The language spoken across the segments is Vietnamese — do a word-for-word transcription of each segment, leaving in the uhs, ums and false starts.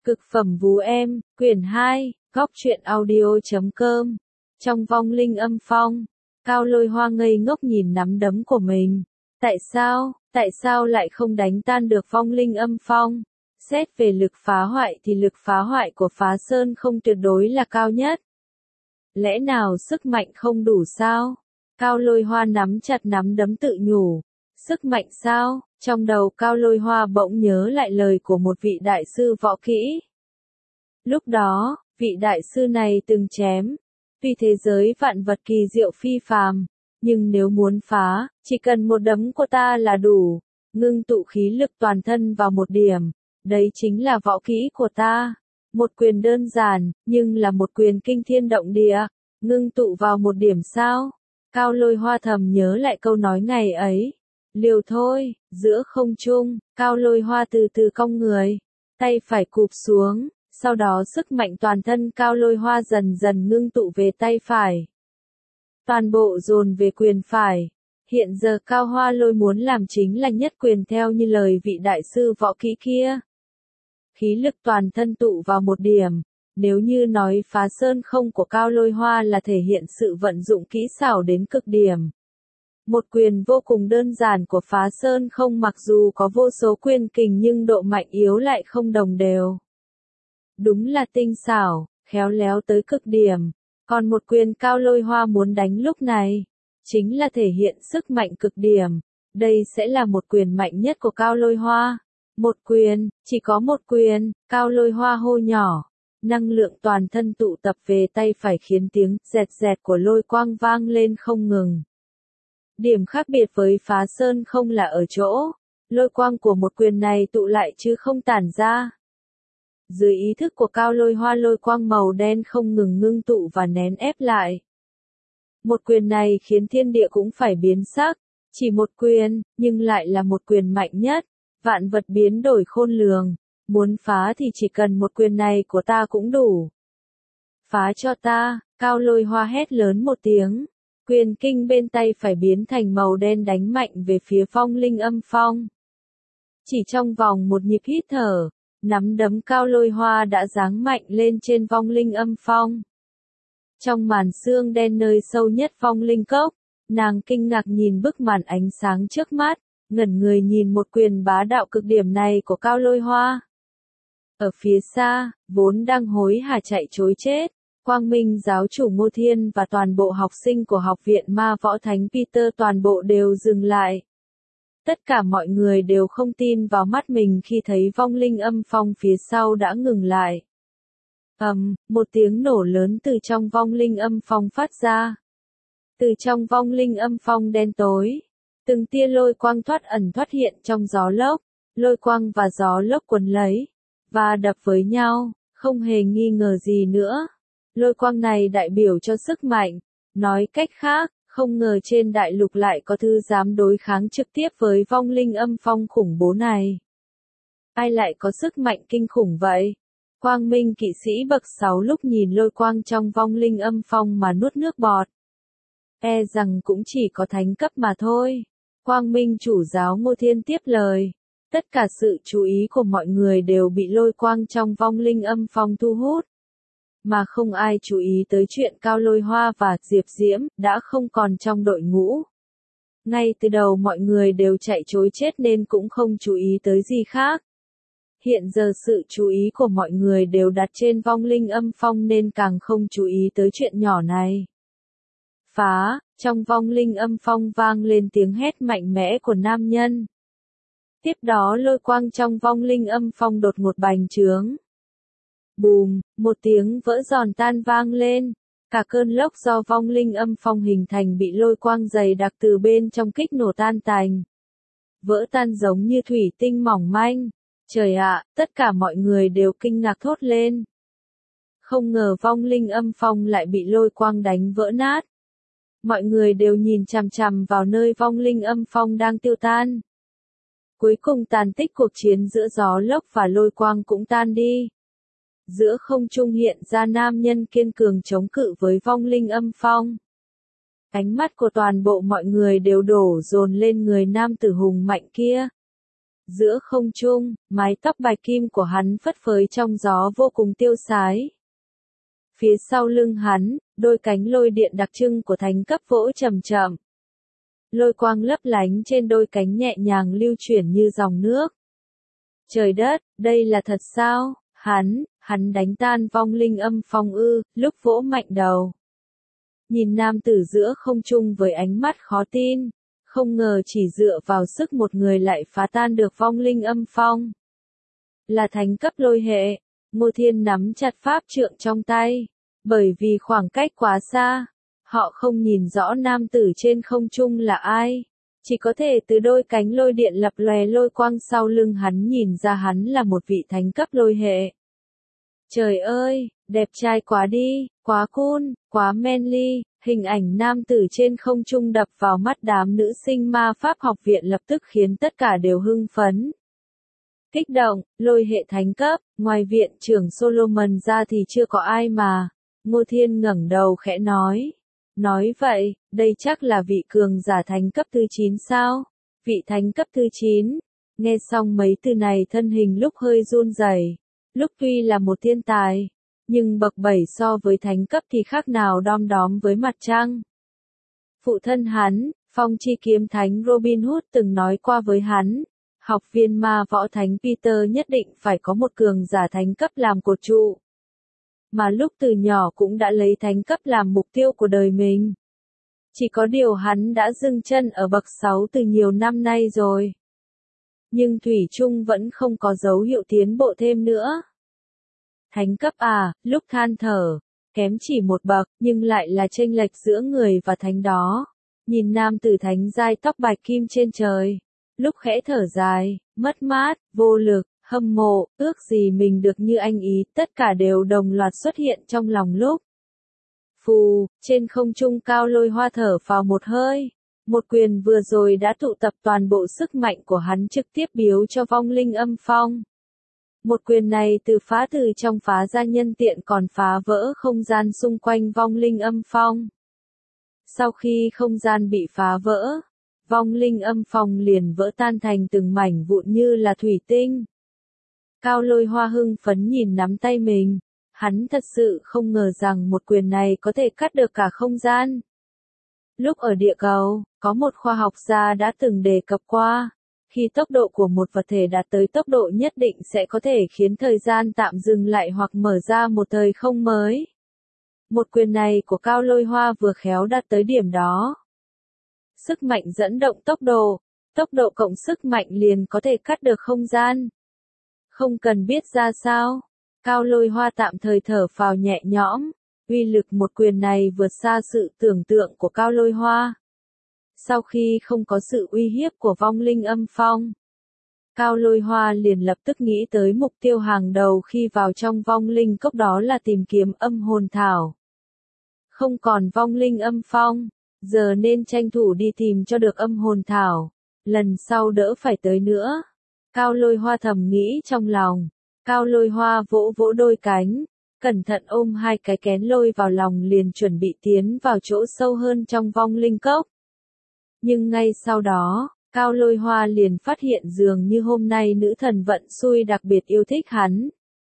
Cực phẩm vú em, quyển hai, góc truyện audio chấm com. Trong vong linh âm phong, Cao Lôi Hoa ngây ngốc nhìn nắm đấm của mình. Tại sao, tại sao lại không đánh tan được vong linh âm phong? Xét về lực phá hoại thì lực phá hoại của Phá Sơn không tuyệt đối là cao nhất. Lẽ nào sức mạnh không đủ sao? Cao Lôi Hoa nắm chặt nắm đấm tự nhủ. Sức mạnh sao? Trong đầu Cao Lôi Hoa bỗng nhớ lại lời của một vị đại sư võ kỹ. Lúc đó, vị đại sư này từng chém, vì thế giới vạn vật kỳ diệu phi phàm, nhưng nếu muốn phá, chỉ cần một đấm của ta là đủ, ngưng tụ khí lực toàn thân vào một điểm, đấy chính là võ kỹ của ta. Một quyền đơn giản, nhưng là một quyền kinh thiên động địa, ngưng tụ vào một điểm sao? Cao Lôi Hoa thầm nhớ lại câu nói ngày ấy. Liều thôi, giữa không trung, Cao Lôi Hoa từ từ cong người, tay phải cụp xuống, sau đó sức mạnh toàn thân Cao Lôi Hoa dần dần ngưng tụ về tay phải. Toàn bộ dồn về quyền phải. Hiện giờ Cao Hoa Lôi muốn làm chính là nhất quyền theo như lời vị đại sư võ kỹ kia. Khí lực toàn thân tụ vào một điểm. Nếu như nói Phá Sơn không của Cao Lôi Hoa là thể hiện sự vận dụng kỹ xảo đến cực điểm. Một quyền vô cùng đơn giản của Phá Sơn không mặc dù có vô số quyền kình nhưng độ mạnh yếu lại không đồng đều. Đúng là tinh xảo, khéo léo tới cực điểm. Còn một quyền Cao Lôi Hoa muốn đánh lúc này, chính là thể hiện sức mạnh cực điểm. Đây sẽ là một quyền mạnh nhất của Cao Lôi Hoa. Một quyền, chỉ có một quyền, Cao Lôi Hoa hô nhỏ. Năng lượng toàn thân tụ tập về tay phải khiến tiếng dẹt dẹt của lôi quang vang lên không ngừng. Điểm khác biệt với Phá Sơn không là ở chỗ, lôi quang của một quyền này tụ lại chứ không tản ra. Dưới ý thức của Cao Lôi Hoa lôi quang màu đen không ngừng ngưng tụ và nén ép lại. Một quyền này khiến thiên địa cũng phải biến sắc, chỉ một quyền, nhưng lại là một quyền mạnh nhất, vạn vật biến đổi khôn lường, muốn phá thì chỉ cần một quyền này của ta cũng đủ. Phá cho ta, Cao Lôi Hoa hét lớn một tiếng. Quyền kinh bên tay phải biến thành màu đen đánh mạnh về phía vong linh âm phong. Chỉ trong vòng một nhịp hít thở, nắm đấm Cao Lôi Hoa đã giáng mạnh lên trên vong linh âm phong. Trong màn sương đen nơi sâu nhất vong linh cốc, nàng kinh ngạc nhìn bức màn ánh sáng trước mắt, ngẩn người nhìn một quyền bá đạo cực điểm này của Cao Lôi Hoa. Ở phía xa, vốn đang hối hả chạy trối chết, Quang Minh giáo chủ Ngô Thiên và toàn bộ học sinh của học viện Ma Võ Thánh Peter toàn bộ đều dừng lại. Tất cả mọi người đều không tin vào mắt mình khi thấy vong linh âm phong phía sau đã ngừng lại. Ầm, um, một tiếng nổ lớn từ trong vong linh âm phong phát ra. Từ trong vong linh âm phong đen tối, từng tia lôi quang thoát ẩn thoát hiện trong gió lốc, lôi quang và gió lốc quấn lấy, và đập với nhau, không hề nghi ngờ gì nữa. Lôi quang này đại biểu cho sức mạnh, nói cách khác, không ngờ trên đại lục lại có thứ dám đối kháng trực tiếp với vong linh âm phong khủng bố này. Ai lại có sức mạnh kinh khủng vậy? Quang Minh kỵ sĩ bậc sáu lúc nhìn lôi quang trong vong linh âm phong mà nuốt nước bọt. E rằng cũng chỉ có thánh cấp mà thôi. Quang Minh chủ giáo Ngô Thiên tiếp lời. Tất cả sự chú ý của mọi người đều bị lôi quang trong vong linh âm phong thu hút. Mà không ai chú ý tới chuyện Cao Lôi Hoa và Diệp Diễm đã không còn trong đội ngũ. Ngay từ đầu mọi người đều chạy trối chết nên cũng không chú ý tới gì khác. Hiện giờ sự chú ý của mọi người đều đặt trên vong linh âm phong nên càng không chú ý tới chuyện nhỏ này. Phá, trong vong linh âm phong vang lên tiếng hét mạnh mẽ của nam nhân. Tiếp đó lôi quang trong vong linh âm phong đột ngột bành trướng. Bùm, một tiếng vỡ giòn tan vang lên, cả cơn lốc do vong linh âm phong hình thành bị lôi quang dày đặc từ bên trong kích nổ tan tành. Vỡ tan giống như thủy tinh mỏng manh. Trời ạ, tất cả mọi người đều kinh ngạc thốt lên. Không ngờ vong linh âm phong lại bị lôi quang đánh vỡ nát. Mọi người đều nhìn chằm chằm vào nơi vong linh âm phong đang tiêu tan. Cuối cùng tàn tích cuộc chiến giữa gió lốc và lôi quang cũng tan đi. Giữa không trung hiện ra nam nhân kiên cường chống cự với vong linh âm phong. Ánh mắt của toàn bộ mọi người đều đổ dồn lên người nam tử hùng mạnh kia. giữa không trung, mái tóc bạch kim của hắn phất phới trong gió vô cùng tiêu sái. Phía sau lưng hắn, đôi cánh lôi điện đặc trưng của thánh cấp vỗ chậm chậm. Lôi quang lấp lánh trên đôi cánh nhẹ nhàng lưu chuyển như dòng nước. Trời đất, đây là thật sao? Hắn, hắn đánh tan vong linh âm phong ư, lúc vỗ mạnh đầu. Nhìn nam tử giữa không trung với ánh mắt khó tin, không ngờ chỉ dựa vào sức một người lại phá tan được vong linh âm phong. Là thánh cấp lôi hệ, Ngô Thiên nắm chặt pháp trượng trong tay, bởi vì khoảng cách quá xa, họ không nhìn rõ nam tử trên không trung là ai, chỉ có thể từ đôi cánh lôi điện lập lòe lôi quang sau lưng hắn nhìn ra hắn là một vị thánh cấp lôi hệ. Trời ơi, đẹp trai quá đi, quá cool, quá manly, hình ảnh nam tử trên không trung đập vào mắt đám nữ sinh ma pháp học viện lập tức khiến tất cả đều hưng phấn. Kích động, lôi hệ thánh cấp, ngoài viện trưởng Solomon ra thì chưa có ai mà. Ngô Thiên ngẩng đầu khẽ nói. Nói vậy, đây chắc là vị cường giả thánh cấp thứ chín sao? Vị thánh cấp thứ chín. Nghe xong mấy từ này thân hình lúc hơi run rẩy. Lúc tuy là một thiên tài, nhưng bậc bảy so với thánh cấp thì khác nào đom đóm với mặt trăng. Phụ thân hắn, phong chi kiếm thánh Robin Hood từng nói qua với hắn, học viên ma võ thánh Peter nhất định phải có một cường giả thánh cấp làm cột trụ. Mà lúc từ nhỏ cũng đã lấy thánh cấp làm mục tiêu của đời mình. Chỉ có điều hắn đã dừng chân ở bậc sáu từ nhiều năm nay rồi. Nhưng thủy chung vẫn không có dấu hiệu tiến bộ thêm nữa. Thánh cấp à, lúc than thở, kém chỉ một bậc, nhưng lại là chênh lệch giữa người và thánh đó. Nhìn nam tử thánh giai tóc bạch kim trên trời, lúc khẽ thở dài, mất mát, vô lực, hâm mộ, ước gì mình được như anh ý, tất cả đều đồng loạt xuất hiện trong lòng lúc. Phù, trên không trung Cao Lôi Hoa thở vào một hơi. Một quyền vừa rồi đã tụ tập toàn bộ sức mạnh của hắn trực tiếp biếu cho vong linh âm phong. Một quyền này từ phá từ trong phá ra nhân tiện còn phá vỡ không gian xung quanh vong linh âm phong. Sau khi không gian bị phá vỡ, vong linh âm phong liền vỡ tan thành từng mảnh vụn như là thủy tinh. Cao Lôi Hoa hưng phấn nhìn nắm tay mình, hắn thật sự không ngờ rằng một quyền này có thể cắt được cả không gian. Lúc ở địa cầu, có một khoa học gia đã từng đề cập qua, khi tốc độ của một vật thể đạt tới tốc độ nhất định sẽ có thể khiến thời gian tạm dừng lại hoặc mở ra một thời không mới. Một quyền này của Cao Lôi Hoa vừa khéo đạt tới điểm đó. Sức mạnh dẫn động tốc độ, tốc độ cộng sức mạnh liền có thể cắt được không gian. Không cần biết ra sao, Cao Lôi Hoa tạm thời thở phào nhẹ nhõm. Uy lực một quyền này vượt xa sự tưởng tượng của Cao Lôi Hoa. Sau khi không có sự uy hiếp của vong linh âm phong, Cao Lôi Hoa liền lập tức nghĩ tới mục tiêu hàng đầu khi vào trong vong linh cốc, đó là tìm kiếm âm hồn thảo. Không còn vong linh âm phong, giờ nên tranh thủ đi tìm cho được âm hồn thảo, lần sau đỡ phải tới nữa. Cao Lôi Hoa thầm nghĩ trong lòng. Cao Lôi Hoa vỗ vỗ đôi cánh, cẩn thận ôm hai cái kén lôi vào lòng liền chuẩn bị tiến vào chỗ sâu hơn trong vong linh cốc. Nhưng ngay sau đó, Cao Lôi Hoa liền phát hiện dường như hôm nay nữ thần vận xui đặc biệt yêu thích hắn.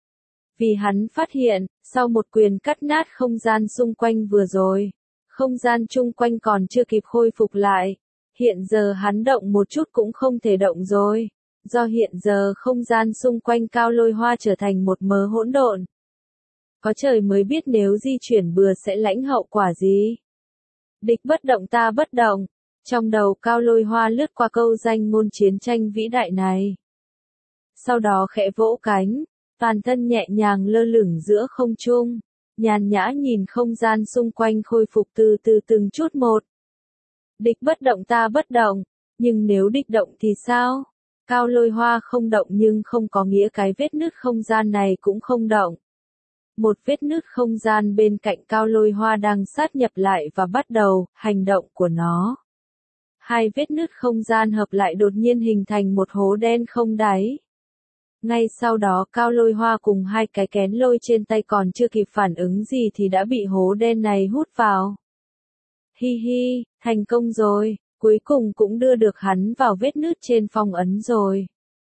Vì hắn phát hiện, sau một quyền cắt nát không gian xung quanh vừa rồi, không gian chung quanh còn chưa kịp khôi phục lại. Hiện giờ hắn động một chút cũng không thể động rồi, do hiện giờ không gian xung quanh Cao Lôi Hoa trở thành một mớ hỗn độn. Có trời mới biết nếu di chuyển bừa sẽ lãnh hậu quả gì. Địch bất động ta bất động. Trong đầu Cao Lôi Hoa lướt qua câu danh ngôn chiến tranh vĩ đại này. Sau đó khẽ vỗ cánh, toàn thân nhẹ nhàng lơ lửng giữa không trung, nhàn nhã nhìn không gian xung quanh khôi phục từ từ từng chút một. Địch bất động ta bất động, nhưng nếu địch động thì sao? Cao Lôi Hoa không động nhưng không có nghĩa cái vết nứt không gian này cũng không động. Một vết nứt không gian bên cạnh Cao Lôi Hoa đang sát nhập lại và bắt đầu hành động của nó. Hai vết nứt không gian hợp lại đột nhiên hình thành một hố đen không đáy. Ngay sau đó Cao Lôi Hoa cùng hai cái kén lôi trên tay còn chưa kịp phản ứng gì thì đã bị hố đen này hút vào. Hi hi, thành công rồi, cuối cùng cũng đưa được hắn vào vết nứt trên phong ấn rồi.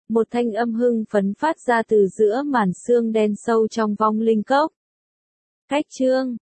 Một thanh âm hưng phấn phát ra từ giữa màn sương đen sâu trong vong linh cốc. Cách chương